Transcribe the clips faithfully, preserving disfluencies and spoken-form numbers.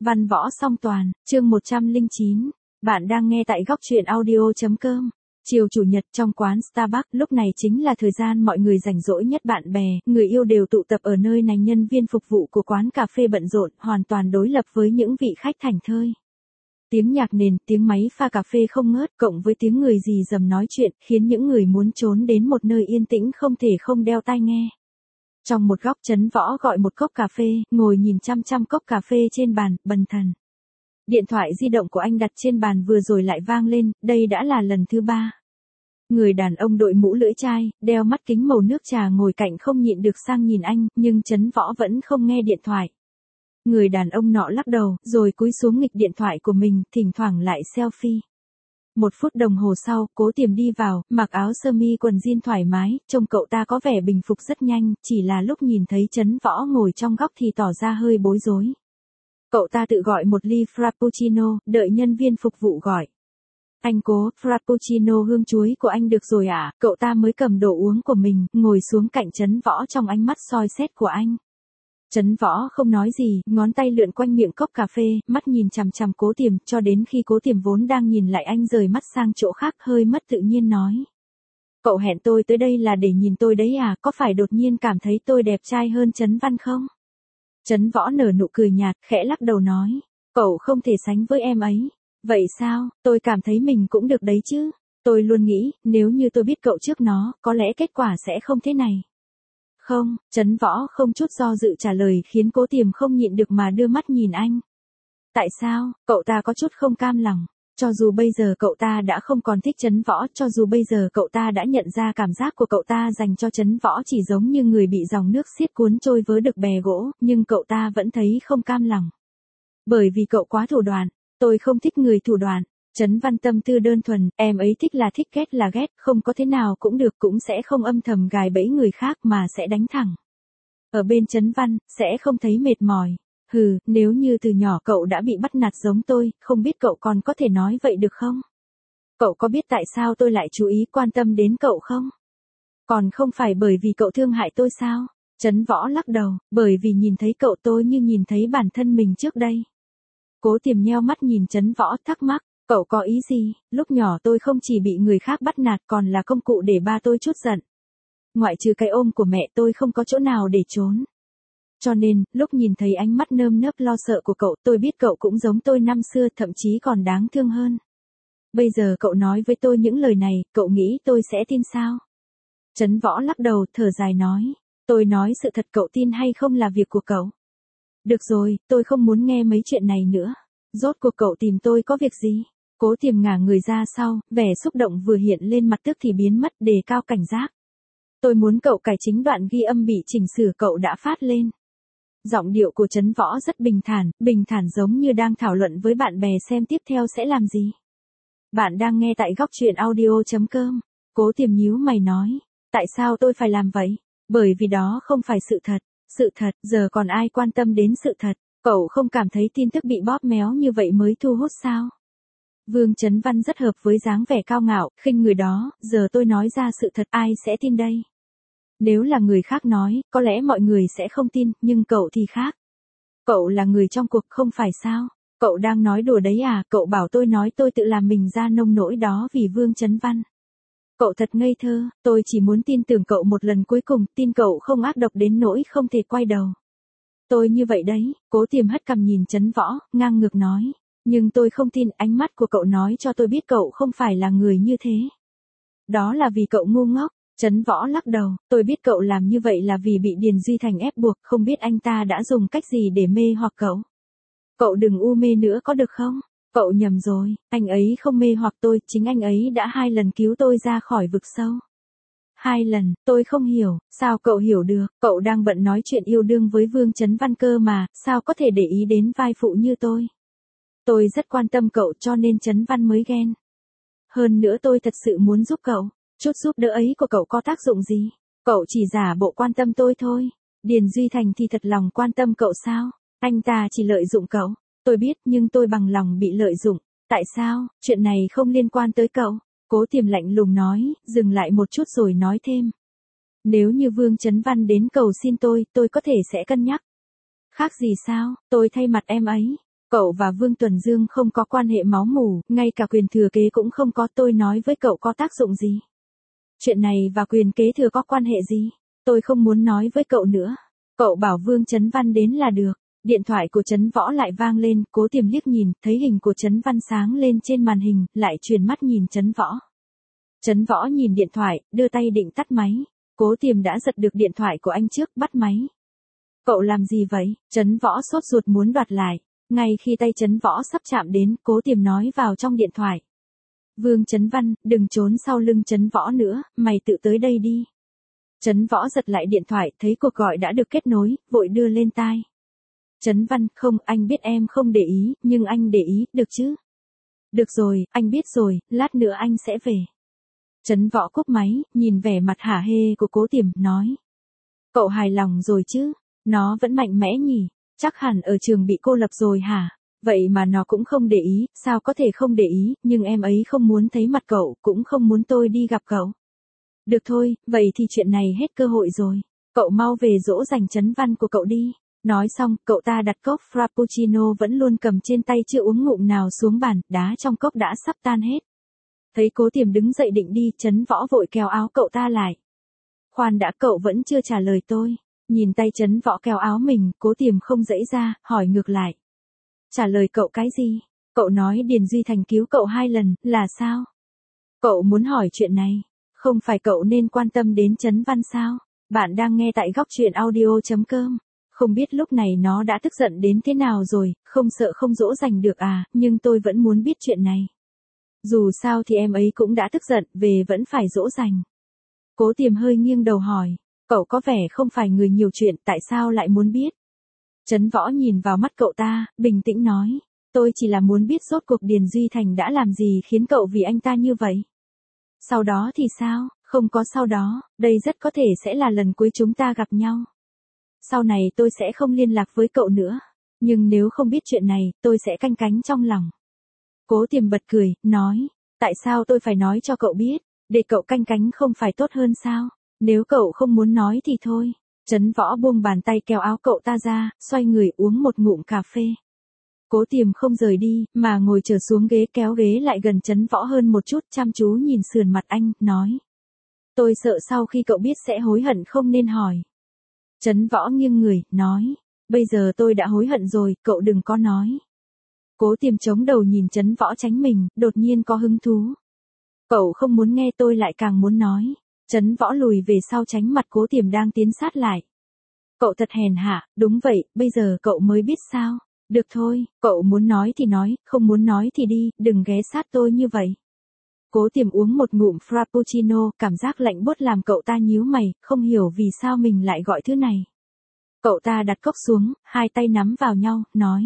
Văn võ song toàn, chương một trăm lẻ chín. Bạn đang nghe tại góc truyện audio chấm com. Chiều chủ nhật trong quán Starbucks, lúc này chính là thời gian mọi người rảnh rỗi nhất, bạn bè, người yêu đều tụ tập ở nơi này, nhân viên phục vụ của quán cà phê bận rộn, hoàn toàn đối lập với những vị khách thảnh thơi. Tiếng nhạc nền, tiếng máy pha cà phê không ngớt, cộng với tiếng người rì rầm nói chuyện, khiến những người muốn trốn đến một nơi yên tĩnh không thể không đeo tai nghe. Trong một góc, Trấn Võ gọi một cốc cà phê, ngồi nhìn chăm chăm cốc cà phê trên bàn, bần thần. Điện thoại di động của anh đặt trên bàn vừa rồi lại vang lên, đây đã là lần thứ ba. Người đàn ông đội mũ lưỡi chai, đeo mắt kính màu nước trà ngồi cạnh không nhịn được sang nhìn anh, nhưng Trấn Võ vẫn không nghe điện thoại. Người đàn ông nọ lắc đầu, rồi cúi xuống nghịch điện thoại của mình, thỉnh thoảng lại selfie. Một phút đồng hồ sau, Cố Tiềm đi vào, mặc áo sơ mi quần jean thoải mái, trông cậu ta có vẻ bình phục rất nhanh, chỉ là lúc nhìn thấy Trấn Võ ngồi trong góc thì tỏ ra hơi bối rối. Cậu ta tự gọi một ly frappuccino, đợi nhân viên phục vụ gọi. Anh Cố, frappuccino hương chuối của anh được rồi ạ, à? Cậu ta mới cầm đồ uống của mình, ngồi xuống cạnh Trấn Võ trong ánh mắt soi xét của anh. Trấn Võ không nói gì, ngón tay lượn quanh miệng cốc cà phê, mắt nhìn chằm chằm Cố Tiềm, cho đến khi Cố Tiềm vốn đang nhìn lại anh rời mắt sang chỗ khác, hơi mất tự nhiên nói. Cậu hẹn tôi tới đây là để nhìn tôi đấy à, có phải đột nhiên cảm thấy tôi đẹp trai hơn Trấn Văn không? Trấn Võ nở nụ cười nhạt, khẽ lắc đầu nói. Cậu không thể sánh với em ấy. Vậy sao, tôi cảm thấy mình cũng được đấy chứ. Tôi luôn nghĩ, nếu như tôi biết cậu trước nó, có lẽ kết quả sẽ không thế này. Không, Trấn Võ không chút do dự trả lời, khiến Cố Tiềm không nhịn được mà đưa mắt nhìn anh. Tại sao? Cậu ta có chút không cam lòng. Cho dù bây giờ cậu ta đã không còn thích Trấn Võ, cho dù bây giờ cậu ta đã nhận ra cảm giác của cậu ta dành cho Trấn Võ chỉ giống như người bị dòng nước xiết cuốn trôi với đực bè gỗ, nhưng cậu ta vẫn thấy không cam lòng. Bởi vì cậu quá thủ đoạn, tôi không thích người thủ đoạn. Trấn Văn tâm tư đơn thuần, em ấy thích là thích, ghét là ghét, không có thế nào cũng được, cũng sẽ không âm thầm gài bẫy người khác mà sẽ đánh thẳng. Ở bên Trấn Văn, sẽ không thấy mệt mỏi. Hừ, nếu như từ nhỏ cậu đã bị bắt nạt giống tôi, không biết cậu còn có thể nói vậy được không? Cậu có biết tại sao tôi lại chú ý quan tâm đến cậu không? Còn không phải bởi vì cậu thương hại tôi sao? Trấn Võ lắc đầu, bởi vì nhìn thấy cậu tôi như nhìn thấy bản thân mình trước đây. Cố Tiềm nheo mắt nhìn Trấn Võ, thắc mắc. Cậu có ý gì? Lúc nhỏ tôi không chỉ bị người khác bắt nạt còn là công cụ để ba tôi trút giận. Ngoại trừ cái ôm của mẹ tôi không có chỗ nào để trốn. Cho nên, lúc nhìn thấy ánh mắt nơm nớp lo sợ của cậu, tôi biết cậu cũng giống tôi năm xưa, thậm chí còn đáng thương hơn. Bây giờ cậu nói với tôi những lời này, cậu nghĩ tôi sẽ tin sao? Trấn Võ lắc đầu, thở dài nói. Tôi nói sự thật, cậu tin hay không là việc của cậu. Được rồi, tôi không muốn nghe mấy chuyện này nữa. Rốt cuộc cậu tìm tôi có việc gì? Cố Tiềm ngả người ra sau, vẻ xúc động vừa hiện lên mặt tức thì biến mất, đề cao cảnh giác. Tôi muốn cậu cải chính đoạn ghi âm bị chỉnh sửa cậu đã phát lên. Giọng điệu của Trấn Võ rất bình thản, bình thản giống như đang thảo luận với bạn bè xem tiếp theo sẽ làm gì. Bạn đang nghe tại góc truyện audio chấm com. Cố Tiềm nhíu mày nói. Tại sao tôi phải làm vậy? Bởi vì đó không phải sự thật. Sự thật, giờ còn ai quan tâm đến sự thật? Cậu không cảm thấy tin tức bị bóp méo như vậy mới thu hút sao? Vương Trấn Văn rất hợp với dáng vẻ cao ngạo, khinh người đó, giờ tôi nói ra sự thật ai sẽ tin đây? Nếu là người khác nói, có lẽ mọi người sẽ không tin, nhưng cậu thì khác. Cậu là người trong cuộc không phải sao? Cậu đang nói đùa đấy à? Cậu bảo tôi nói tôi tự làm mình ra nông nỗi đó vì Vương Trấn Văn. Cậu thật ngây thơ, tôi chỉ muốn tin tưởng cậu một lần cuối cùng, tin cậu không ác độc đến nỗi không thể quay đầu. Tôi như vậy đấy, Cố Tiềm hất cằm nhìn Trấn Võ, ngang ngược nói. Nhưng tôi không tin, ánh mắt của cậu nói cho tôi biết cậu không phải là người như thế. Đó là vì cậu ngu ngốc. Trấn Võ lắc đầu, tôi biết cậu làm như vậy là vì bị Điền Duy Thành ép buộc, không biết anh ta đã dùng cách gì để mê hoặc cậu. Cậu đừng u mê nữa có được không? Cậu nhầm rồi, anh ấy không mê hoặc tôi, chính anh ấy đã hai lần cứu tôi ra khỏi vực sâu. Hai lần, tôi không hiểu, sao cậu hiểu được, cậu đang bận nói chuyện yêu đương với Vương Trấn Văn cơ mà, sao có thể để ý đến vai phụ như tôi. Tôi rất quan tâm cậu cho nên Trấn Văn mới ghen. Hơn nữa tôi thật sự muốn giúp cậu, chút giúp đỡ ấy của cậu có tác dụng gì? Cậu chỉ giả bộ quan tâm tôi thôi. Điền Duy Thành thì thật lòng quan tâm cậu sao? Anh ta chỉ lợi dụng cậu. Tôi biết nhưng tôi bằng lòng bị lợi dụng. Tại sao? Chuyện này không liên quan tới cậu. Cố Tiềm lạnh lùng nói, dừng lại một chút rồi nói thêm. Nếu như Vương Trấn Văn đến cầu xin tôi, tôi có thể sẽ cân nhắc. Khác gì sao? Tôi thay mặt em ấy. Cậu và Vương Tuần Dương không có quan hệ máu mủ, ngay cả quyền thừa kế cũng không có, tôi nói với cậu có tác dụng gì? Chuyện này và quyền kế thừa có quan hệ gì? Tôi không muốn nói với cậu nữa. Cậu bảo Vương Chấn Văn đến là được. Điện thoại của Trấn Võ lại vang lên, Cố Tiềm liếc nhìn, thấy hình của Trấn Văn sáng lên trên màn hình, lại chuyển mắt nhìn Trấn Võ. Trấn Võ nhìn điện thoại, đưa tay định tắt máy. Cố Tiềm đã giật được điện thoại của anh trước, bắt máy. Cậu làm gì vậy? Trấn Võ sốt ruột muốn đoạt lại. Ngay khi tay Trấn Võ sắp chạm đến, Cố Tiềm nói vào trong điện thoại. Vương Chấn Văn, đừng trốn sau lưng Trấn Võ nữa, mày tự tới đây đi. Trấn Võ giật lại điện thoại, thấy cuộc gọi đã được kết nối, vội đưa lên tai. Trấn Văn, không, anh biết em không để ý, nhưng anh để ý, được chứ? Được rồi, anh biết rồi, lát nữa anh sẽ về. Trấn Võ cúp máy, nhìn vẻ mặt hả hê của Cố Tiềm, nói. Cậu hài lòng rồi chứ? Nó vẫn mạnh mẽ nhỉ? Chắc hẳn ở trường bị cô lập rồi hả? Vậy mà nó cũng không để ý, sao có thể không để ý, nhưng em ấy không muốn thấy mặt cậu, cũng không muốn tôi đi gặp cậu. Được thôi, vậy thì chuyện này hết cơ hội rồi. Cậu mau về dỗ dành Trấn Văn của cậu đi. Nói xong, cậu ta đặt cốc Frappuccino vẫn luôn cầm trên tay chưa uống ngụm nào xuống bàn, đá trong cốc đã sắp tan hết. Thấy Cố Tiềm đứng dậy định đi, Trấn Võ vội kéo áo cậu ta lại. Khoan đã, cậu vẫn chưa trả lời tôi. Nhìn tay Trấn Võ kéo áo mình, Cố Tiềm không dãy ra, hỏi ngược lại. Trả lời cậu cái gì? Cậu nói Điền Duy Thành cứu cậu hai lần, là sao? Cậu muốn hỏi chuyện này, không phải cậu nên quan tâm đến Trấn Văn sao? Bạn đang nghe tại góc truyện audio chấm com. Không biết lúc này nó đã tức giận đến thế nào rồi, không sợ không dỗ dành được à, nhưng tôi vẫn muốn biết chuyện này. Dù sao thì em ấy cũng đã tức giận, về vẫn phải dỗ dành. Cố Tiềm hơi nghiêng đầu hỏi, cậu có vẻ không phải người nhiều chuyện, tại sao lại muốn biết? Trấn Võ nhìn vào mắt cậu ta, bình tĩnh nói, tôi chỉ là muốn biết rốt cuộc Điền Duy Thành đã làm gì khiến cậu vì anh ta như vậy. Sau đó thì sao? Không có sau đó, đây rất có thể sẽ là lần cuối chúng ta gặp nhau. Sau này tôi sẽ không liên lạc với cậu nữa. Nhưng nếu không biết chuyện này, tôi sẽ canh cánh trong lòng. Cố Tiềm bật cười, nói, tại sao tôi phải nói cho cậu biết, để cậu canh cánh không phải tốt hơn sao? Nếu cậu không muốn nói thì thôi. Trấn Võ buông bàn tay kéo áo cậu ta ra, xoay người uống một ngụm cà phê. Cố Tiềm không rời đi, mà ngồi trở xuống ghế kéo ghế lại gần Trấn Võ hơn một chút, chăm chú nhìn sườn mặt anh, nói. Tôi sợ sau khi cậu biết sẽ hối hận không nên hỏi. Trấn Võ nghiêng người, nói, bây giờ tôi đã hối hận rồi, cậu đừng có nói. Cố Tiềm chống đầu nhìn Trấn Võ tránh mình, đột nhiên có hứng thú. Cậu không muốn nghe tôi lại càng muốn nói. Trấn Võ lùi về sau tránh mặt Cố Tiềm đang tiến sát lại. Cậu thật hèn hạ, đúng vậy, bây giờ cậu mới biết sao. Được thôi, cậu muốn nói thì nói, không muốn nói thì đi, đừng ghé sát tôi như vậy. Cố Tiềm uống một ngụm Frappuccino, cảm giác lạnh buốt làm cậu ta nhíu mày, không hiểu vì sao mình lại gọi thứ này. Cậu ta đặt cốc xuống, hai tay nắm vào nhau, nói.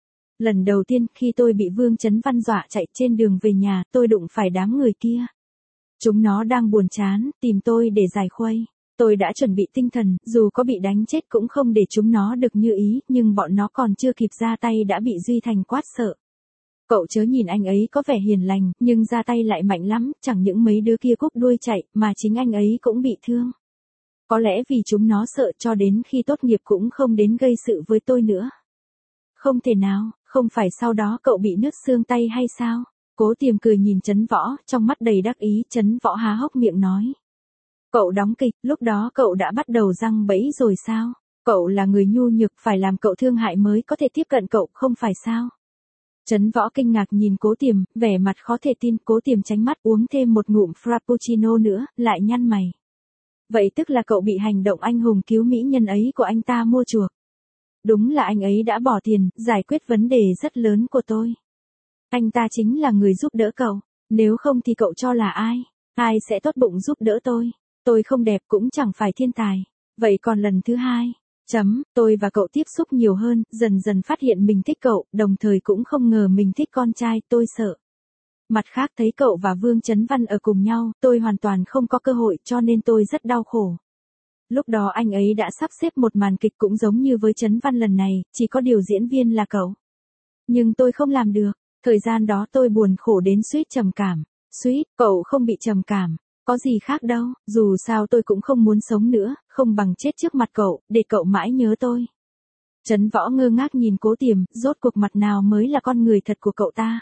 Lần đầu tiên khi tôi bị Vương Chấn Văn dọa chạy trên đường về nhà, tôi đụng phải đám người kia. Chúng nó đang buồn chán, tìm tôi để giải khuây. Tôi đã chuẩn bị tinh thần, dù có bị đánh chết cũng không để chúng nó được như ý, nhưng bọn nó còn chưa kịp ra tay đã bị Duy Thành quát sợ. Cậu chớ nhìn anh ấy có vẻ hiền lành, nhưng ra tay lại mạnh lắm, chẳng những mấy đứa kia cúp đuôi chạy, mà chính anh ấy cũng bị thương. Có lẽ vì chúng nó sợ cho đến khi tốt nghiệp cũng không đến gây sự với tôi nữa. Không thể nào, không phải sau đó cậu bị nứt xương tay hay sao? Cố Tiềm cười nhìn Trấn Võ, trong mắt đầy đắc ý, Trấn Võ há hốc miệng nói. Cậu đóng kịch, lúc đó cậu đã bắt đầu giăng bẫy rồi sao? Cậu là người nhu nhược, phải làm cậu thương hại mới có thể tiếp cận cậu, không phải sao? Trấn Võ kinh ngạc nhìn Cố Tiềm, vẻ mặt khó thể tin. Cố Tiềm tránh mắt uống thêm một ngụm Frappuccino nữa, lại nhăn mày. Vậy tức là cậu bị hành động anh hùng cứu mỹ nhân ấy của anh ta mua chuộc. Đúng là anh ấy đã bỏ tiền, giải quyết vấn đề rất lớn của tôi. Anh ta chính là người giúp đỡ cậu, nếu không thì cậu cho là ai? Ai sẽ tốt bụng giúp đỡ tôi? Tôi không đẹp cũng chẳng phải thiên tài. Vậy còn lần thứ hai? Chấm, tôi và cậu tiếp xúc nhiều hơn, dần dần phát hiện mình thích cậu, đồng thời cũng không ngờ mình thích con trai, tôi sợ. Mặt khác thấy cậu và Vương Chấn Văn ở cùng nhau, tôi hoàn toàn không có cơ hội cho nên tôi rất đau khổ. Lúc đó anh ấy đã sắp xếp một màn kịch cũng giống như với Chấn Văn lần này, chỉ có điều diễn viên là cậu. Nhưng tôi không làm được, thời gian đó tôi buồn khổ đến suýt trầm cảm. Suýt, cậu không bị trầm cảm. Có gì khác đâu, dù sao tôi cũng không muốn sống nữa, không bằng chết trước mặt cậu, để cậu mãi nhớ tôi. Trấn Võ ngơ ngác nhìn Cố Tiềm, rốt cuộc mặt nào mới là con người thật của cậu ta.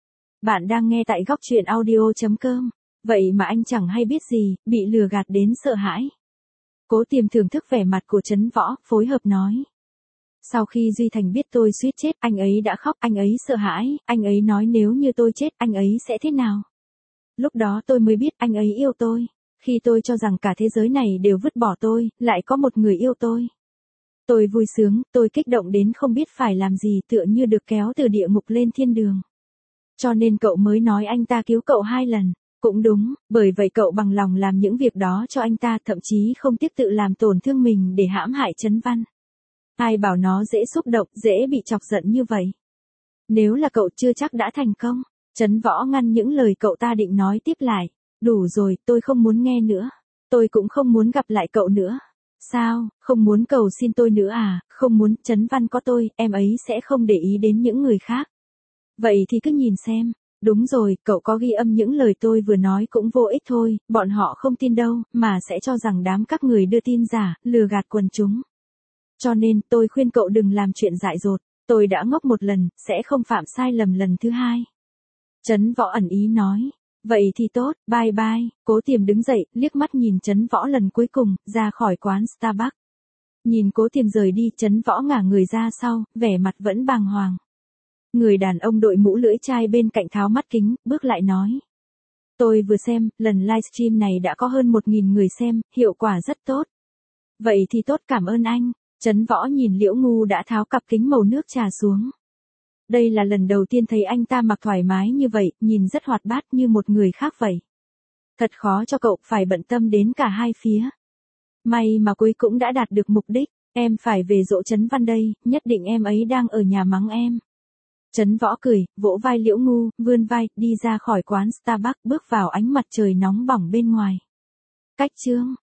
Bạn đang nghe tại góc truyện audio chấm com. Vậy mà anh chẳng hay biết gì, bị lừa gạt đến sợ hãi. Cố Tiềm thưởng thức vẻ mặt của Trấn Võ, phối hợp nói. Sau khi Duy Thành biết tôi suýt chết, anh ấy đã khóc, anh ấy sợ hãi, anh ấy nói nếu như tôi chết, anh ấy sẽ thế nào. Lúc đó tôi mới biết anh ấy yêu tôi. Khi tôi cho rằng cả thế giới này đều vứt bỏ tôi, lại có một người yêu tôi. Tôi vui sướng, tôi kích động đến không biết phải làm gì, tựa như được kéo từ địa ngục lên thiên đường. Cho nên cậu mới nói anh ta cứu cậu hai lần. Cũng đúng, bởi vậy cậu bằng lòng làm những việc đó cho anh ta, thậm chí không tiếc tự làm tổn thương mình để hãm hại Trấn Văn. Ai bảo nó dễ xúc động, dễ bị chọc giận như vậy. Nếu là cậu chưa chắc đã thành công. Trấn Võ ngăn những lời cậu ta định nói tiếp lại. Đủ rồi, tôi không muốn nghe nữa. Tôi cũng không muốn gặp lại cậu nữa. Sao, không muốn cầu xin tôi nữa à, không muốn, Trấn Văn có tôi, em ấy sẽ không để ý đến những người khác. Vậy thì cứ nhìn xem. Đúng rồi, cậu có ghi âm những lời tôi vừa nói cũng vô ích thôi, bọn họ không tin đâu, mà sẽ cho rằng đám các người đưa tin giả, lừa gạt quần chúng. Cho nên, tôi khuyên cậu đừng làm chuyện dại dột, tôi đã ngốc một lần, sẽ không phạm sai lầm lần thứ hai. Trấn Võ ẩn ý nói. Vậy thì tốt, bye bye. Cố Tiềm đứng dậy, liếc mắt nhìn Trấn Võ lần cuối cùng, ra khỏi quán Starbucks. Nhìn Cố Tiềm rời đi, Trấn Võ ngả người ra sau, vẻ mặt vẫn bàng hoàng. Người đàn ông đội mũ lưỡi chai bên cạnh tháo mắt kính, bước lại nói. Tôi vừa xem, lần livestream này đã có hơn một nghìn người xem, hiệu quả rất tốt. Vậy thì tốt, cảm ơn anh. Trấn Võ nhìn Liễu Ngu đã tháo cặp kính màu nước trà xuống. Đây là lần đầu tiên thấy anh ta mặc thoải mái như vậy, nhìn rất hoạt bát như một người khác vậy. Thật khó cho cậu, phải bận tâm đến cả hai phía. May mà cuối cũng đã đạt được mục đích, em phải về dỗ Trấn Văn đây, nhất định em ấy đang ở nhà mắng em. Trấn Võ cười, vỗ vai Liễu Ngu, vươn vai, đi ra khỏi quán Starbucks, bước vào ánh mặt trời nóng bỏng bên ngoài. Cách chương